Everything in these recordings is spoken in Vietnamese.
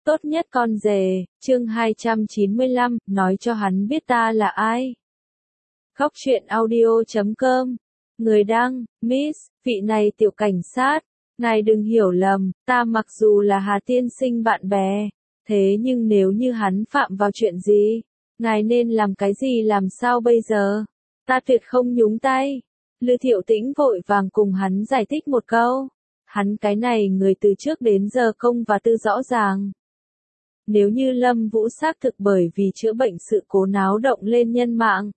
Tốt nhất con rể, chương 295, nói cho hắn biết ta là ai. Góc truyện audio.com. Người đăng, Miss, vị này tiểu cảnh sát, ngài đừng hiểu lầm, ta mặc dù là Hà tiên sinh bạn bè, thế nhưng nếu như hắn phạm vào chuyện gì, ngài nên làm cái gì làm sao bây giờ? Ta tuyệt không nhúng tay. Lư Thiệu Tĩnh vội vàng cùng hắn giải thích một câu. Hắn cái này người từ trước đến giờ công và tư rõ ràng. Nếu như Lâm Vũ xác thực bởi vì chữa bệnh sự cố náo động lên nhân mạng,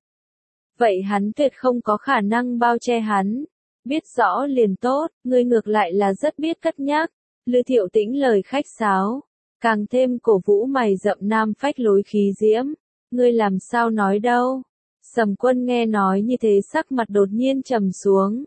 vậy hắn tuyệt không có khả năng bao che hắn. Biết rõ liền tốt, ngươi ngược lại là rất biết cất nhắc. Lư Thiệu Tĩnh lời khách sáo, càng thêm cổ vũ mày rậm nam phách lối khí diễm. Ngươi làm sao nói đâu? Sầm Quân nghe nói như thế sắc mặt đột nhiên trầm xuống.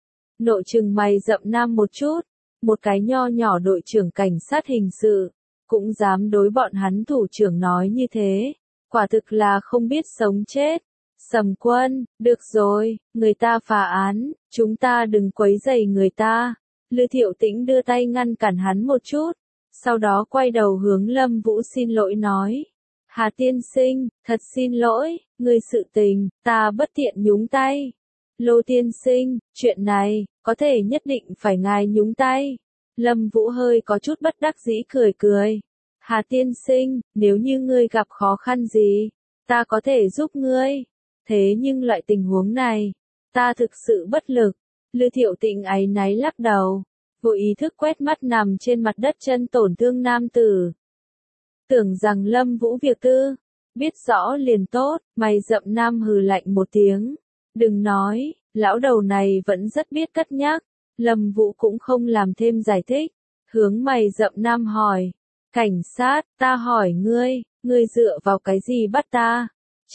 Nội trừng mày rậm nam một chút, một cái nho nhỏ đội trưởng cảnh sát hình sự, cũng dám đối bọn hắn thủ trưởng nói như thế, quả thực là không biết sống chết. Sầm Quân, được rồi, người ta phá án, chúng ta đừng quấy rầy người ta. Lư Thiệu Tĩnh đưa tay ngăn cản hắn một chút, sau đó quay đầu hướng Lâm Vũ xin lỗi nói. Hà tiên sinh, thật xin lỗi, người sự tình, ta bất tiện nhúng tay. Lô tiên sinh, chuyện này, có thể nhất định phải ngài nhúng tay. Lâm Vũ hơi có chút bất đắc dĩ cười cười. Hà tiên sinh, nếu như ngươi gặp khó khăn gì, ta có thể giúp ngươi. Thế nhưng loại tình huống này, ta thực sự bất lực. Lư Thiệu Tĩnh áy náy lắc đầu, vô ý thức quét mắt nằm trên mặt đất chân tổn thương nam tử. Tưởng rằng Lâm Vũ việc tư, biết rõ liền tốt, mày rậm nam hừ lạnh một tiếng. Đừng nói, lão đầu này vẫn rất biết cất nhắc. Lâm Vũ cũng không làm thêm giải thích, hướng mày rậm nam hỏi. Cảnh sát, ta hỏi ngươi dựa vào cái gì bắt ta?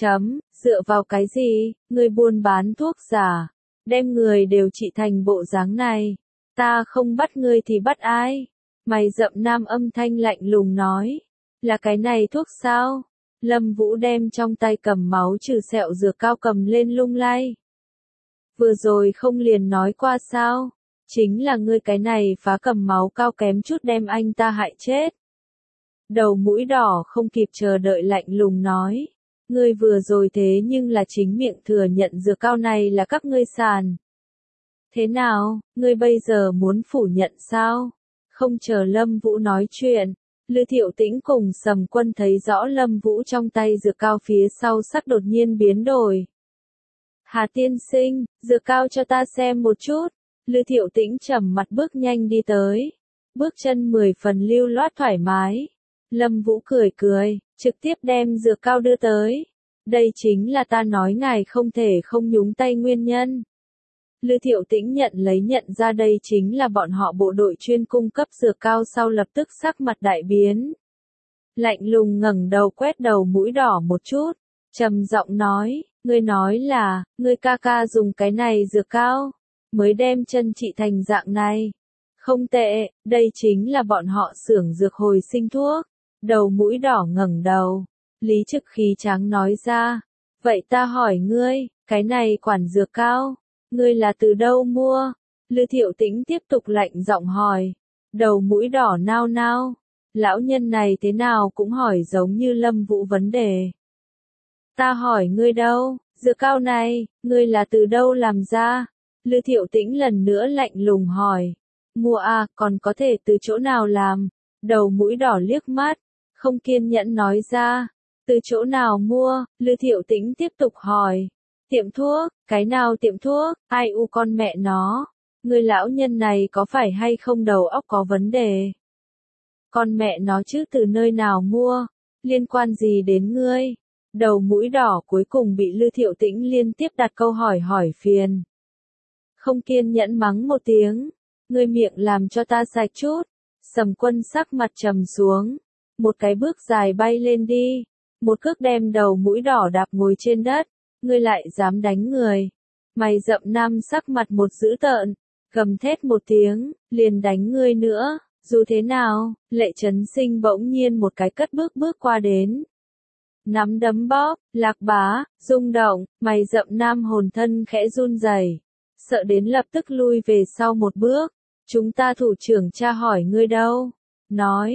Dựa vào cái gì, ngươi buôn bán thuốc giả, đem người đều trị thành bộ dáng này. Ta không bắt ngươi thì bắt ai? Mày rậm nam âm thanh lạnh lùng nói. Là cái này thuốc sao? Lâm Vũ đem trong tay cầm máu trừ sẹo dược cao cầm lên lung lay. Vừa rồi không liền nói qua sao? Chính là ngươi cái này phá cầm máu cao kém chút đem anh ta hại chết. Đầu mũi đỏ không kịp chờ đợi lạnh lùng nói. Ngươi vừa rồi thế nhưng là chính miệng thừa nhận dược cao này là các ngươi sàn. Thế nào, ngươi bây giờ muốn phủ nhận sao? Không chờ Lâm Vũ nói chuyện, Lư Thiệu Tĩnh cùng Sầm Quân thấy rõ Lâm Vũ trong tay dược cao phía sau sắc đột nhiên biến đổi. Hà tiên sinh, dược cao cho ta xem một chút. Lư Thiệu Tĩnh trầm mặt bước nhanh đi tới. Bước chân 10 phần lưu loát thoải mái. Lâm Vũ cười cười, trực tiếp đem dược cao đưa tới. Đây chính là ta nói ngài không thể không nhúng tay nguyên nhân. Lư Thiệu Tĩnh nhận ra đây chính là bọn họ bộ đội chuyên cung cấp dược cao sau lập tức sắc mặt đại biến. Lạnh lùng ngẩng đầu quét đầu mũi đỏ một chút, trầm giọng nói, ngươi nói là, ngươi ca ca dùng cái này dược cao, mới đem chân trị thành dạng này. Không tệ, đây chính là bọn họ xưởng dược hồi sinh thuốc. Đầu mũi đỏ ngẩng đầu, lý trực khí tráng nói ra, vậy ta hỏi ngươi, cái này quản dược cao, ngươi là từ đâu mua? Lư Thiệu Tĩnh tiếp tục lạnh giọng hỏi, đầu mũi đỏ nao nao, lão nhân này thế nào cũng hỏi giống như Lâm Vũ vấn đề. Ta hỏi ngươi đâu, dược cao này, ngươi là từ đâu làm ra? Lư Thiệu Tĩnh lần nữa lạnh lùng hỏi, mua à, còn có thể từ chỗ nào làm? Đầu mũi đỏ liếc mắt, không kiên nhẫn nói ra, từ chỗ nào mua? Lư Thiệu Tĩnh tiếp tục hỏi, tiệm thuốc, cái nào tiệm thuốc, ai u con mẹ nó, người lão nhân này có phải hay không đầu óc có vấn đề? Con mẹ nó chứ từ nơi nào mua, liên quan gì đến ngươi? Đầu mũi đỏ cuối cùng bị Lư Thiệu Tĩnh liên tiếp đặt câu hỏi phiền. Không kiên nhẫn mắng một tiếng, ngươi miệng làm cho ta sạch chút. Sầm Quân sắc mặt trầm xuống, một cái bước dài bay lên đi, một cước đem đầu mũi đỏ đạp ngồi trên đất. Ngươi lại dám đánh người? Mày rậm nam sắc mặt một dữ tợn, gầm thét một tiếng, liền đánh ngươi nữa. Dù thế nào, Lệ Trấn Sinh bỗng nhiên một cái cất bước qua đến. Nắm đấm bóp, lạc bá, rung động, mày rậm nam hồn thân khẽ run rẩy, sợ đến lập tức lui về sau một bước. Chúng ta thủ trưởng tra hỏi ngươi đâu? Nói,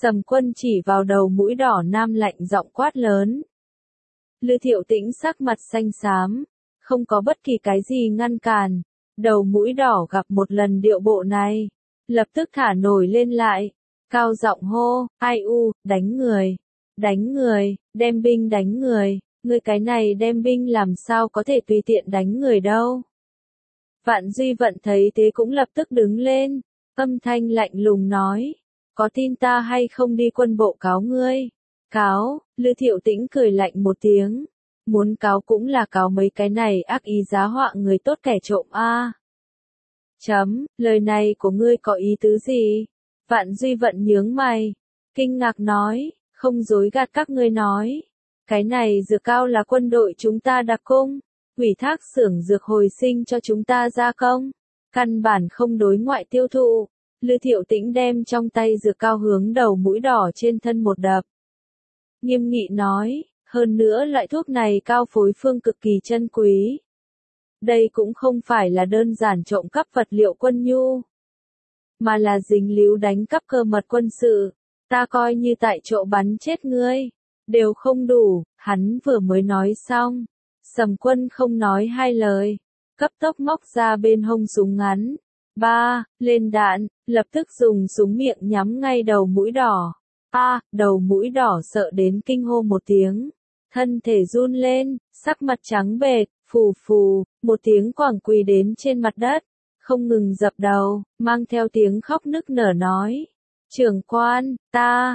Sầm Quân chỉ vào đầu mũi đỏ nam lạnh giọng quát lớn. Lư Thiệu Tĩnh sắc mặt xanh xám, không có bất kỳ cái gì ngăn cản. Đầu mũi đỏ gặp một lần điệu bộ này, lập tức thả nổi lên lại, cao giọng hô, ai u, đánh người, đem binh đánh người, ngươi cái này đem binh làm sao có thể tùy tiện đánh người đâu. Vạn Duy Vận thấy thế cũng lập tức đứng lên, âm thanh lạnh lùng nói, có tin ta hay không đi quân bộ cáo ngươi? Cáo, Lư Thiệu Tĩnh cười lạnh một tiếng, muốn cáo cũng là cáo mấy cái này ác ý giá họa người tốt kẻ trộm a. Lời này của ngươi có ý tứ gì? Vạn Duy Vận nhướng mày, kinh ngạc nói, không dối gạt các ngươi nói. Cái này dược cao là quân đội chúng ta đặc cung, ủy thác xưởng dược hồi sinh cho chúng ta gia công, căn bản không đối ngoại tiêu thụ. Lư Thiệu Tĩnh đem trong tay dược cao hướng đầu mũi đỏ trên thân một đập. Nghiêm nghị nói, hơn nữa loại thuốc này cao phối phương cực kỳ chân quý. Đây cũng không phải là đơn giản trộm cắp vật liệu quân nhu, mà là dính líu đánh cắp cơ mật quân sự. Ta coi như tại chỗ bắn chết ngươi, đều không đủ. Hắn vừa mới nói xong, Sầm Quân không nói hai lời, cấp tốc móc ra bên hông súng ngắn. Lên đạn, lập tức dùng súng miệng nhắm ngay đầu mũi đỏ. Đầu mũi đỏ sợ đến kinh hô một tiếng, thân thể run lên, sắc mặt trắng bệch, phù phù, một tiếng quẳng quỳ đến trên mặt đất, không ngừng dập đầu, mang theo tiếng khóc nức nở nói. Trưởng quan, ta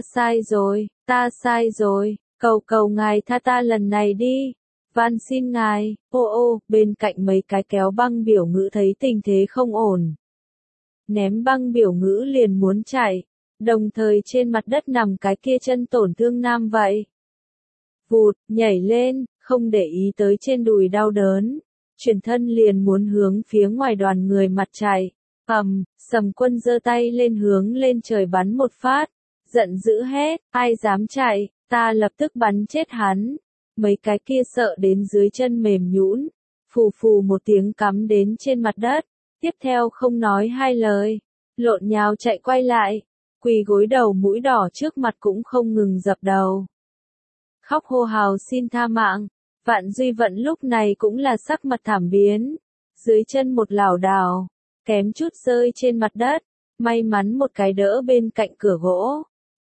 sai rồi, cầu ngài tha ta lần này đi, van xin ngài. Bên cạnh mấy cái kéo băng biểu ngữ thấy tình thế không ổn, ném băng biểu ngữ liền muốn chạy, đồng thời trên mặt đất nằm cái kia chân tổn thương nam vậy. Vụt, nhảy lên, không để ý tới trên đùi đau đớn, chuyển thân liền muốn hướng phía ngoài đoàn người mặt chạy. Sầm Quân giơ tay lên hướng lên trời bắn một phát, giận dữ hét, ai dám chạy, ta lập tức bắn chết hắn. Mấy cái kia sợ đến dưới chân mềm nhũn, phù phù một tiếng cắm đến trên mặt đất, tiếp theo không nói hai lời, lộn nhào chạy quay lại, quỳ gối đầu mũi đỏ trước mặt cũng không ngừng dập đầu. Khóc hô hào xin tha mạng. Vạn Duy Vận lúc này cũng là sắc mặt thảm biến, dưới chân một lảo đảo, kém chút rơi trên mặt đất, may mắn một cái đỡ bên cạnh cửa gỗ.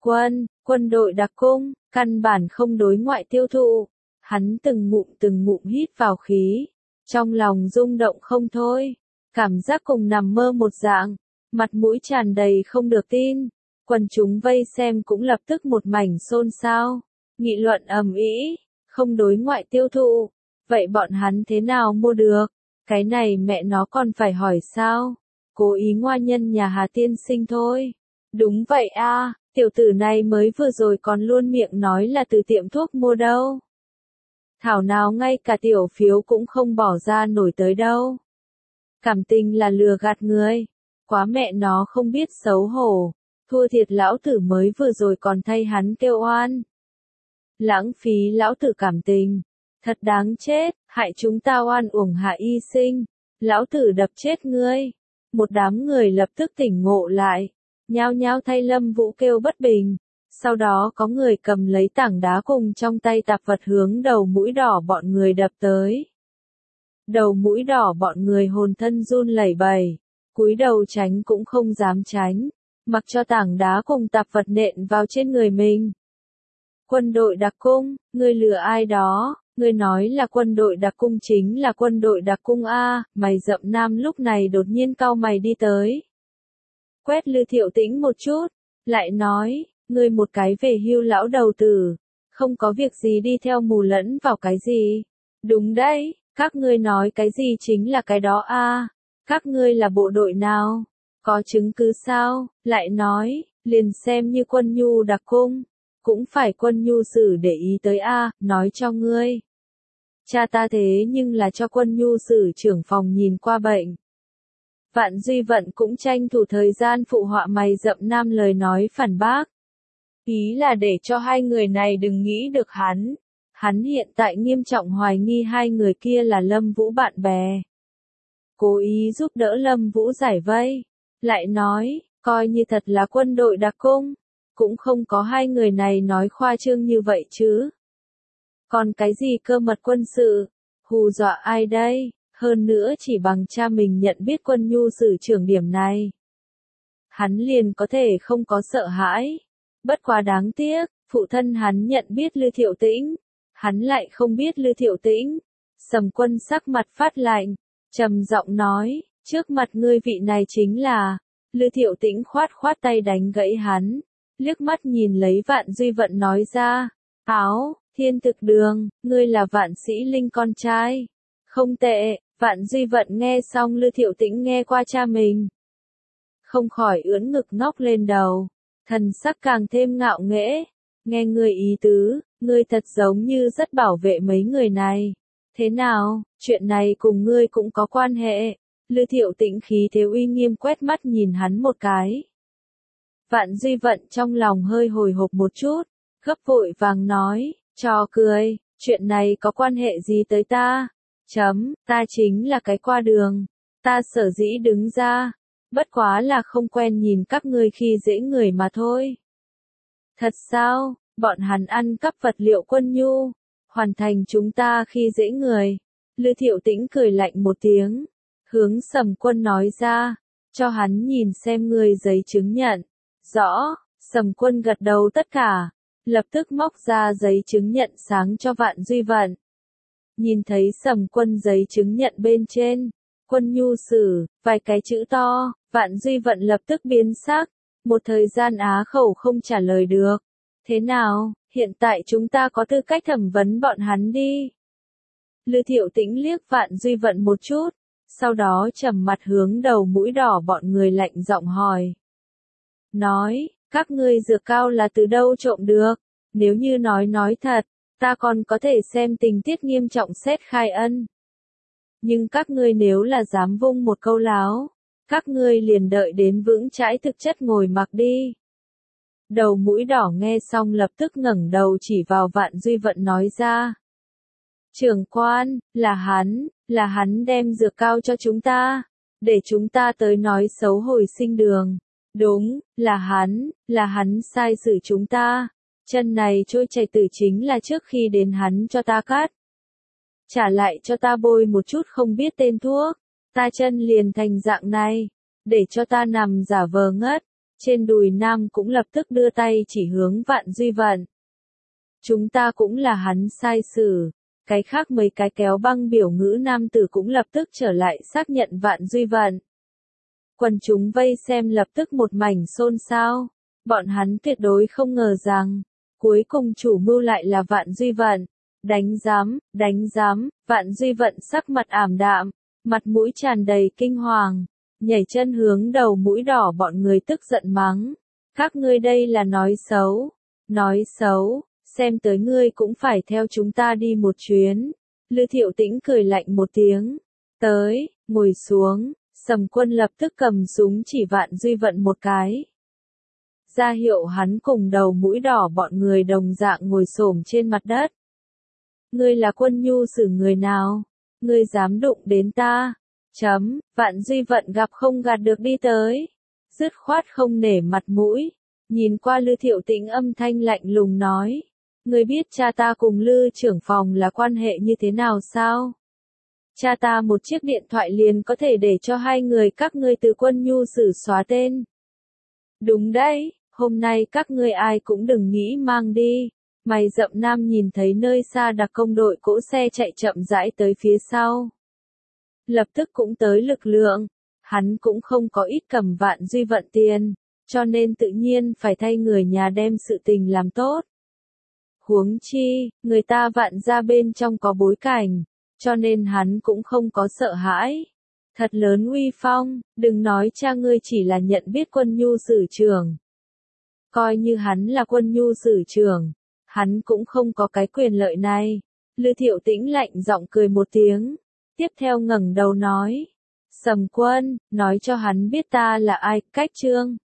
Quân đội đặc cung, căn bản không đối ngoại tiêu thụ. Hắn từng ngụm hít vào khí, trong lòng rung động không thôi, cảm giác cùng nằm mơ một dạng, mặt mũi tràn đầy không được tin. Quần chúng vây xem cũng lập tức một mảnh xôn xao, nghị luận ầm ĩ. Không đối ngoại tiêu thụ, vậy bọn hắn thế nào mua được? Cái này mẹ nó còn phải hỏi sao? Cố ý ngoa nhân nhà Hà tiên sinh thôi. Đúng vậy a, tiểu tử này mới vừa rồi còn luôn miệng nói là từ tiệm thuốc mua đâu. Thảo nào ngay cả tiểu phiếu cũng không bỏ ra nổi tới đâu. Cảm tình là lừa gạt người, quá mẹ nó không biết xấu hổ, thua thiệt lão tử mới vừa rồi còn thay hắn kêu oan. Lãng phí lão tử cảm tình, thật đáng chết, hại chúng ta oan uổng hạ y sinh, lão tử đập chết ngươi. Một đám người lập tức tỉnh ngộ lại, nhao nhao thay Lâm Vũ kêu bất bình, sau đó có người cầm lấy tảng đá cùng trong tay tạp vật hướng đầu mũi đỏ bọn người đập tới. Đầu mũi đỏ bọn người hồn thân run lẩy bẩy, cúi đầu tránh cũng không dám tránh, mặc cho tảng đá cùng tạp vật nện vào trên người mình. Quân đội đặc cung, ngươi lừa ai đó, ngươi nói là quân đội đặc cung chính là quân đội đặc cung a. Mày rậm nam lúc này đột nhiên cau mày đi tới. Quét Lư Thiệu Tĩnh một chút, lại nói, ngươi một cái về hưu lão đầu tử, không có việc gì đi theo mù lẫn vào cái gì. Đúng đấy, các ngươi nói cái gì chính là cái đó a. Các ngươi là bộ đội nào? Có chứng cứ sao? Lại nói, liền xem như quân nhu đặc cung, cũng phải quân nhu sử để ý tới a, nói cho ngươi. Cha ta thế nhưng là cho quân nhu sử trưởng phòng nhìn qua bệnh. Vạn Duy Vận cũng tranh thủ thời gian phụ họa mày rậm nam lời nói phản bác. Ý là để cho hai người này đừng nghĩ được hắn. Hắn hiện tại nghiêm trọng hoài nghi hai người kia là Lâm Vũ bạn bè. Cố ý giúp đỡ Lâm Vũ giải vây. Lại nói, coi như thật là quân đội đặc cung, cũng không có hai người này nói khoa trương như vậy chứ. Còn cái gì cơ mật quân sự, hù dọa ai đây, hơn nữa chỉ bằng cha mình nhận biết Quân Nhu sử trưởng điểm này. Hắn liền có thể không có sợ hãi. Bất quá đáng tiếc, phụ thân hắn nhận biết Lư Thiệu Tĩnh, hắn lại không biết Lư Thiệu Tĩnh. Sầm Quân sắc mặt phát lạnh, trầm giọng nói, trước mặt ngươi vị này chính là. Lư Thiệu Tĩnh khoát khoát tay đánh gãy hắn, liếc mắt nhìn lấy Vạn Duy Vận nói ra, áo, Thiên Thực Đường, ngươi là Vạn Sĩ Linh con trai. Không tệ, Vạn Duy Vận nghe xong Lư Thiệu Tĩnh nghe qua cha mình. Không khỏi ưỡn ngực ngóc lên đầu, thần sắc càng thêm ngạo nghễ, nghe ngươi ý tứ, ngươi thật giống như rất bảo vệ mấy người này. Thế nào, chuyện này cùng ngươi cũng có quan hệ. Lư Thiệu Tĩnh khí thế uy nghiêm quét mắt nhìn hắn một cái. Vạn Duy Vận trong lòng hơi hồi hộp một chút, gấp vội vàng nói, trò cười, chuyện này có quan hệ gì tới ta? Ta chính là cái qua đường, ta sở dĩ đứng ra, bất quá là không quen nhìn các ngươi khi dễ người mà thôi. Thật sao, bọn hắn ăn cắp vật liệu Quân Nhu, hoàn thành chúng ta khi dễ người. Lư Thiệu Tĩnh cười lạnh một tiếng, hướng Sầm Quân nói ra, cho hắn nhìn xem ngươi giấy chứng nhận. Rõ, Sầm Quân gật đầu tất cả, lập tức móc ra giấy chứng nhận sáng cho Vạn Duy Vận. Nhìn thấy Sầm Quân giấy chứng nhận bên trên, Quân Nhu sử, vài cái chữ to, Vạn Duy Vận lập tức biến sắc, một thời gian á khẩu không trả lời được. Thế nào, hiện tại chúng ta có tư cách thẩm vấn bọn hắn đi. Lư Thiệu Tĩnh liếc Vạn Duy Vận một chút, sau đó trầm mặt hướng đầu mũi đỏ bọn người lạnh giọng hỏi. Nói, các ngươi dược cao là từ đâu trộm được, nếu như nói thật, ta còn có thể xem tình tiết nghiêm trọng xét khai ân. Nhưng các ngươi nếu là dám vung một câu láo, các ngươi liền đợi đến vững chãi thực chất ngồi mặc đi. Đầu mũi đỏ nghe xong lập tức ngẩng đầu chỉ vào Vạn Duy Vận nói ra. Trưởng quan, là hắn đem dược cao cho chúng ta, để chúng ta tới nói xấu hồi sinh đường. Đúng, là hắn sai xử chúng ta. Chân này trôi chảy tử chính là trước khi đến hắn cho ta cắt. Trả lại cho ta bôi một chút không biết tên thuốc, ta chân liền thành dạng này, để cho ta nằm giả vờ ngất. Trên đùi nam cũng lập tức đưa tay chỉ hướng Vạn Duy Vận. Chúng ta cũng là hắn sai xử. Cái khác mấy cái kéo băng biểu ngữ nam tử cũng lập tức trở lại xác nhận Vạn Duy Vận. Quần chúng vây xem lập tức một mảnh xôn xao. Bọn hắn tuyệt đối không ngờ rằng, cuối cùng chủ mưu lại là Vạn Duy Vận. Đánh giám, Vạn Duy Vận sắc mặt ảm đạm, mặt mũi tràn đầy kinh hoàng, nhảy chân hướng đầu mũi đỏ bọn người tức giận mắng. Các ngươi đây là nói xấu, xem tới ngươi cũng phải theo chúng ta đi một chuyến. Lư Thiệu Tĩnh cười lạnh một tiếng, tới, ngồi xuống. Sầm Quân lập tức cầm súng chỉ Vạn Duy Vận một cái. Ra hiệu hắn cùng đầu mũi đỏ bọn người đồng dạng ngồi xổm trên mặt đất. Ngươi là Quân Nhu sử người nào? Ngươi dám đụng đến ta? Vạn Duy Vận gặp không gạt được đi tới. Dứt khoát không nể mặt mũi. Nhìn qua Lư Thiệu Tĩnh âm thanh lạnh lùng nói. Ngươi biết cha ta cùng Lư trưởng phòng là quan hệ như thế nào sao? Cha ta một chiếc điện thoại liền có thể để cho hai người các ngươi từ Quân Nhu sử xóa tên. Đúng đấy, hôm nay các ngươi ai cũng đừng nghĩ mang đi. Mày rậm nam nhìn thấy nơi xa đặc công đội cỗ xe chạy chậm rãi tới phía sau. Lập tức cũng tới lực lượng, hắn cũng không có ít cầm Vạn Duy Vận tiền, cho nên tự nhiên phải thay người nhà đem sự tình làm tốt. Huống chi, người ta Vạn gia bên trong có bối cảnh, cho nên hắn cũng không có sợ hãi. Thật lớn uy phong, đừng nói cha ngươi chỉ là nhận biết Quân Nhu sử trưởng. Coi như hắn là Quân Nhu sử trưởng, hắn cũng không có cái quyền lợi này. Lư Thiệu Tĩnh lạnh giọng cười một tiếng, tiếp theo ngẩng đầu nói. Sầm Quân, nói cho hắn biết ta là ai, cách chương.